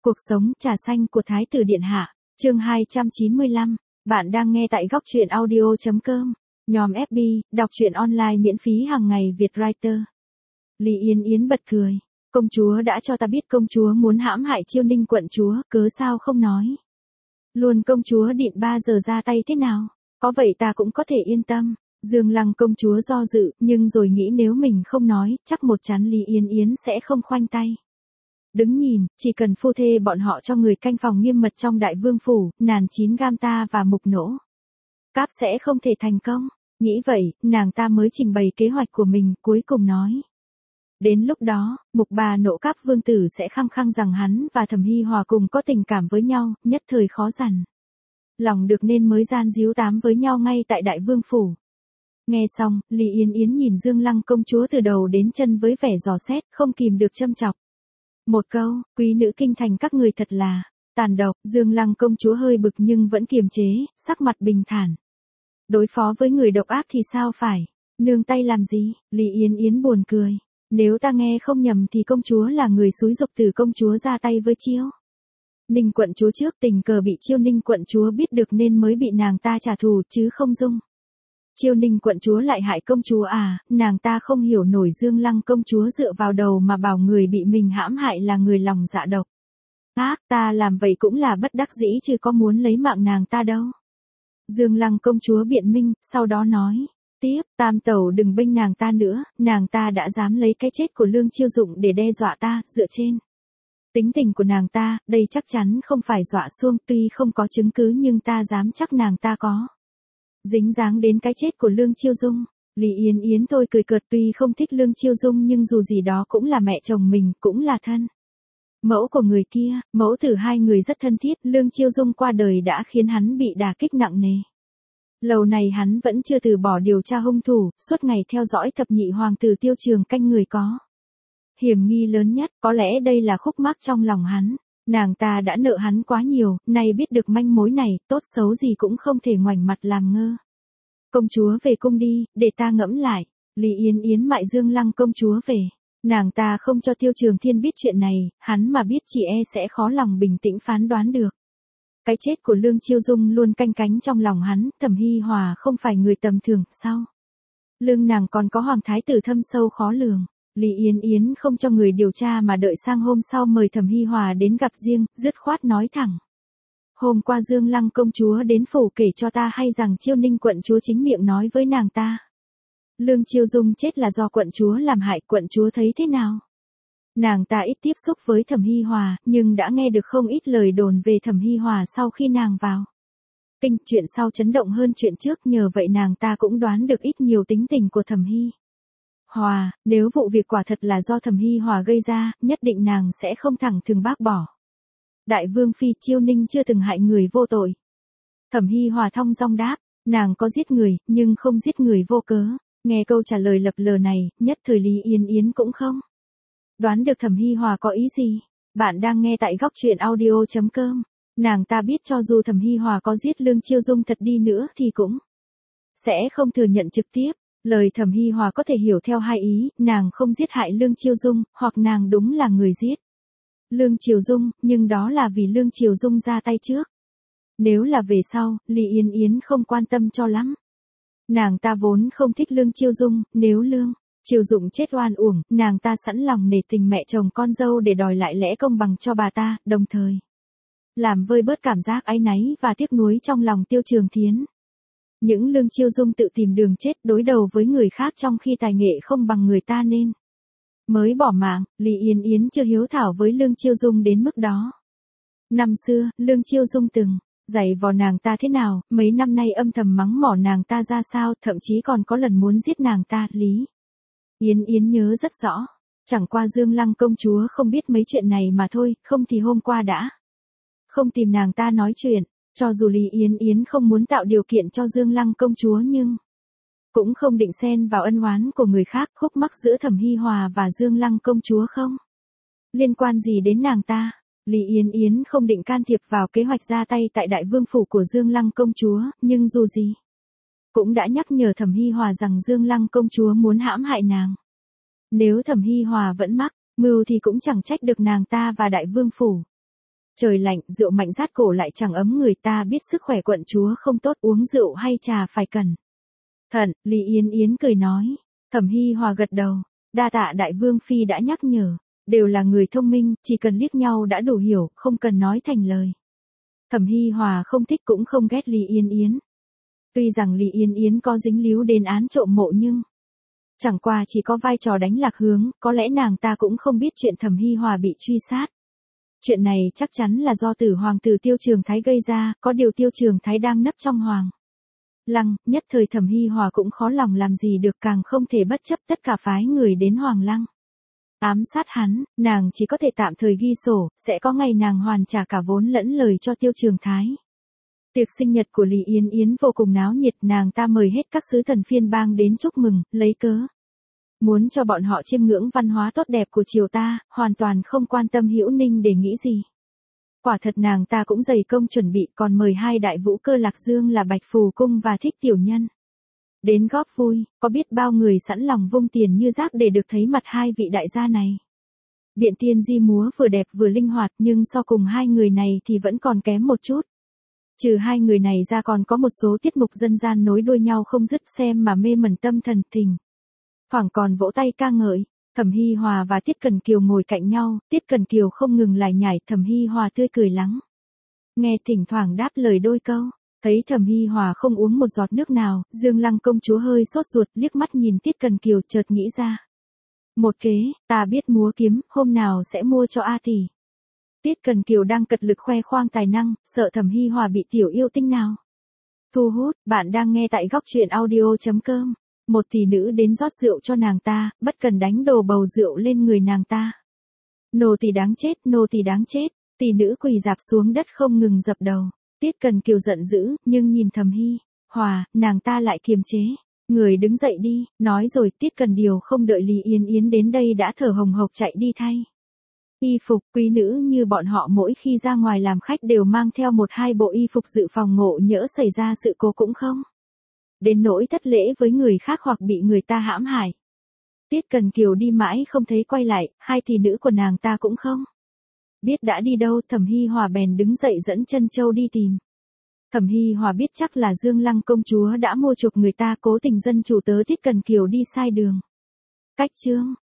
Cuộc sống trà xanh của Thái tử Điện Hạ, chương 295, bạn đang nghe tại góc truyện audio.com, nhòm FB, đọc truyện online miễn phí hàng ngày Việt Writer. Lý Yến Yến bật cười, công chúa đã cho ta biết công chúa muốn hãm hại Chiêu Ninh quận chúa, cớ sao không nói. Luôn công chúa định 3 giờ ra tay thế nào, có vậy ta cũng có thể yên tâm. Dương Lăng công chúa do dự, nhưng rồi nghĩ nếu mình không nói, chắc một chắn Lý Yến Yến sẽ không khoanh tay. Đứng nhìn, chỉ cần phu thê bọn họ cho người canh phòng nghiêm mật trong đại vương phủ, nàn chín gam ta và mục nỗ cáp sẽ không thể thành công. Nghĩ vậy, nàng ta mới trình bày kế hoạch của mình, cuối cùng nói. Đến lúc đó, mục bà nỗ cáp vương tử sẽ khăng khăng rằng hắn và Thẩm Hy Hòa cùng có tình cảm với nhau, nhất thời khó dằn lòng được nên mới gian díu tám với nhau ngay tại đại vương phủ. Nghe xong, Lý Yến Yến nhìn Dương Lăng công chúa từ đầu đến chân với vẻ dò xét, không kìm được châm chọc. Một câu, quý nữ kinh thành các người thật là tàn độc. Dương Lăng công chúa hơi bực nhưng vẫn kiềm chế, sắc mặt bình thản. Đối phó với người độc ác thì sao phải, nương tay làm gì? Lý Yến Yến buồn cười. Nếu ta nghe không nhầm thì công chúa là người xúi giục Tử công chúa ra tay với Chiêu Ninh quận chúa trước, tình cờ bị Chiêu Ninh quận chúa biết được nên mới bị nàng ta trả thù chứ không dung. Chiêu Ninh quận chúa lại hại công chúa à? Nàng ta không hiểu nổi Dương Lăng công chúa dựa vào đầu mà bảo người bị mình hãm hại là người lòng dạ độc. Ta làm vậy cũng là bất đắc dĩ chứ có muốn lấy mạng nàng ta đâu. Dương Lăng công chúa biện minh, sau đó nói tiếp, Tam tẩu đừng bênh nàng ta nữa, nàng ta đã dám lấy cái chết của Lương Chiêu Dụng để đe dọa ta, dựa trên tính tình của nàng ta, đây chắc chắn không phải dọa xuông, tuy không có chứng cứ nhưng ta dám chắc nàng ta có dính dáng đến cái chết của Lương Chiêu Dung. Lý Yến Yến tôi cười cợt, tuy không thích Lương Chiêu Dung nhưng dù gì đó cũng là mẹ chồng mình, cũng là thân mẫu của người kia, mẫu tử hai người rất thân thiết. Lương Chiêu Dung qua đời đã khiến hắn bị đả kích nặng nề. Lâu này hắn vẫn chưa từ bỏ điều tra hung thủ, suốt ngày theo dõi thập nhị hoàng tử Tiêu Trường Canh người có hiểm nghi lớn nhất, có lẽ đây là khúc mắc trong lòng hắn. Nàng ta đã nợ hắn quá nhiều, nay biết được manh mối này, tốt xấu gì cũng không thể ngoảnh mặt làm ngơ. Công chúa về cung đi, để ta ngẫm lại. Lý Yến Yến mại Dương Lăng công chúa về. Nàng ta không cho Tiêu Trường Thiên biết chuyện này, hắn mà biết chỉ e sẽ khó lòng bình tĩnh phán đoán được. Cái chết của Lương Chiêu Dung luôn canh cánh trong lòng hắn, Thẩm Hy Hòa không phải người tầm thường, sao? Lương nàng còn có hoàng thái tử thâm sâu khó lường. Lý Yến Yến không cho người điều tra mà đợi sang hôm sau mời Thẩm Hy Hòa đến gặp riêng, dứt khoát nói thẳng. Hôm qua Dương Lăng công chúa đến phủ kể cho ta hay rằng Chiêu Ninh quận chúa chính miệng nói với nàng ta. Lương Chiêu Dung chết là do quận chúa làm hại, quận chúa thấy thế nào? Nàng ta ít tiếp xúc với Thẩm Hy Hòa, nhưng đã nghe được không ít lời đồn về Thẩm Hy Hòa sau khi nàng vào kinh, chuyện sau chấn động hơn chuyện trước, nhờ vậy nàng ta cũng đoán được ít nhiều tính tình của Thẩm Hy Hòa. Nếu vụ việc quả thật là do Thẩm Hy Hòa gây ra, nhất định nàng sẽ không thẳng thừng bác bỏ. Đại vương phi, Chiêu Ninh chưa từng hại người vô tội. Thẩm Hy Hòa thong dong đáp, nàng có giết người, nhưng không giết người vô cớ. Nghe câu trả lời lập lờ này, nhất thời Lý Yến Yến cũng không đoán được Thẩm Hy Hòa có ý gì. Bạn đang nghe tại góc truyện audio.com. Nàng ta biết cho dù Thẩm Hy Hòa có giết Lương Chiêu Dung thật đi nữa thì cũng sẽ không thừa nhận trực tiếp. Lời Thẩm Hy Hòa có thể hiểu theo hai ý, nàng không giết hại Lương Chiêu Dung, hoặc nàng đúng là người giết Lương Chiêu Dung, nhưng đó là vì Lương Chiêu Dung ra tay trước. Nếu là về sau, Lý Yến Yến không quan tâm cho lắm. Nàng ta vốn không thích Lương Chiêu Dung, nếu Lương Chiêu Dụng chết oan uổng, nàng ta sẵn lòng nể tình mẹ chồng con dâu để đòi lại lẽ công bằng cho bà ta, đồng thời làm vơi bớt cảm giác áy náy và tiếc nuối trong lòng Tiêu Trường Thiến. Những Lương Chiêu Dung tự tìm đường chết, đối đầu với người khác trong khi tài nghệ không bằng người ta nên mới bỏ mạng. Lý Yến Yến chưa hiếu thảo với Lương Chiêu Dung đến mức đó. Năm xưa, Lương Chiêu Dung từng giày vò nàng ta thế nào, mấy năm nay âm thầm mắng mỏ nàng ta ra sao, thậm chí còn có lần muốn giết nàng ta. Lý Yến Yến nhớ rất rõ. Chẳng qua Dương Lăng công chúa không biết mấy chuyện này mà thôi, không thì hôm qua đã không tìm nàng ta nói chuyện. Cho dù Lý Yến Yến không muốn tạo điều kiện cho Dương Lăng công chúa nhưng cũng không định xen vào ân oán của người khác. Khúc mắc giữa Thẩm Hy Hòa và Dương Lăng công chúa không liên quan gì đến nàng ta. Lý Yến Yến không định can thiệp vào kế hoạch ra tay tại đại vương phủ của Dương Lăng công chúa, nhưng dù gì cũng đã nhắc nhở Thẩm Hy Hòa rằng Dương Lăng công chúa muốn hãm hại nàng. Nếu Thẩm Hy Hòa vẫn mắc mưu thì cũng chẳng trách được nàng ta và đại vương phủ. Trời lạnh, rượu mạnh rát cổ lại chẳng ấm người, ta biết sức khỏe quận chúa không tốt, uống rượu hay trà phải cẩn thận, Lý Yến Yến cười nói. Thẩm Hi Hòa gật đầu, đa tạ đại vương phi đã nhắc nhở, đều là người thông minh, chỉ cần liếc nhau đã đủ hiểu, không cần nói thành lời. Thẩm Hi Hòa không thích cũng không ghét Lý Yến Yến. Tuy rằng Lý Yến Yến có dính líu đến án trộm mộ nhưng chẳng qua chỉ có vai trò đánh lạc hướng, có lẽ nàng ta cũng không biết chuyện Thẩm Hi Hòa bị truy sát. Chuyện này chắc chắn là do tử hoàng tử Tiêu Trường Thái gây ra, có điều Tiêu Trường Thái đang nấp trong hoàng lăng, nhất thời Thẩm Hi Hòa cũng khó lòng làm gì được, càng không thể bất chấp tất cả phái người đến hoàng lăng ám sát hắn, nàng chỉ có thể tạm thời ghi sổ, sẽ có ngày nàng hoàn trả cả vốn lẫn lời cho Tiêu Trường Thái. Tiệc sinh nhật của Lý Yến Yến vô cùng náo nhiệt, nàng ta mời hết các sứ thần phiên bang đến chúc mừng, lấy cớ muốn cho bọn họ chiêm ngưỡng văn hóa tốt đẹp của triều ta, hoàn toàn không quan tâm Hữu Ninh để nghĩ gì. Quả thật nàng ta cũng dày công chuẩn bị, còn mời hai đại vũ cơ Lạc Dương là Bạch Phù Cung và Thích Tiểu Nhân đến góp vui, có biết bao người sẵn lòng vung tiền như rác để được thấy mặt hai vị đại gia này. Biện Tiên Di múa vừa đẹp vừa linh hoạt, nhưng so cùng hai người này thì vẫn còn kém một chút. Trừ hai người này ra còn có một số tiết mục dân gian nối đuôi nhau không dứt, xem mà mê mẩn tâm thần thình. Thoảng còn vỗ tay ca ngợi. Thẩm Hi Hòa và Tiết Cần Kiều ngồi cạnh nhau, Tiết Cần Kiều không ngừng lải nhải, Thẩm Hi Hòa tươi cười lắng nghe, thỉnh thoảng đáp lời đôi câu. Thấy Thẩm Hi Hòa không uống một giọt nước nào, Dương Lăng công chúa hơi sốt ruột, liếc mắt nhìn Tiết Cần Kiều, chợt nghĩ ra một kế, ta biết múa kiếm, hôm nào sẽ mua cho A tỷ. Tiết Cần Kiều đang cật lực khoe khoang tài năng, sợ Thẩm Hi Hòa bị tiểu yêu tinh nào thu hút. Bạn đang nghe tại góc truyện audio.com. Một tỷ nữ đến rót rượu cho nàng ta, bất cần đánh đổ bầu rượu lên người nàng ta. Nô tỳ đáng chết, nô tỳ đáng chết. Tỷ nữ quỳ rạp xuống đất không ngừng dập đầu. Tiết Cần Kiều giận dữ, nhưng nhìn Thẩm Hi Hòa, nàng ta lại kiềm chế. Người đứng dậy đi, nói rồi Tiết Cần Kiều không đợi Lý Yến Yến đến đây đã thở hồng hộc chạy đi thay y phục. Quý nữ như bọn họ mỗi khi ra ngoài làm khách đều mang theo một hai bộ y phục dự phòng ngộ nhỡ xảy ra sự cố cũng không đến nỗi thất lễ với người khác hoặc bị người ta hãm hại. Tiết Cần Kiều đi mãi không thấy quay lại, hai tỷ nữ của nàng ta cũng không biết đã đi đâu. Thẩm Hi Hòa bèn đứng dậy dẫn Trân Châu đi tìm. Thẩm Hi Hòa biết chắc là Dương Lăng công chúa đã mua chuộc người ta, cố tình dân chủ tớ Tiết Cần Kiều đi sai đường. Cách chương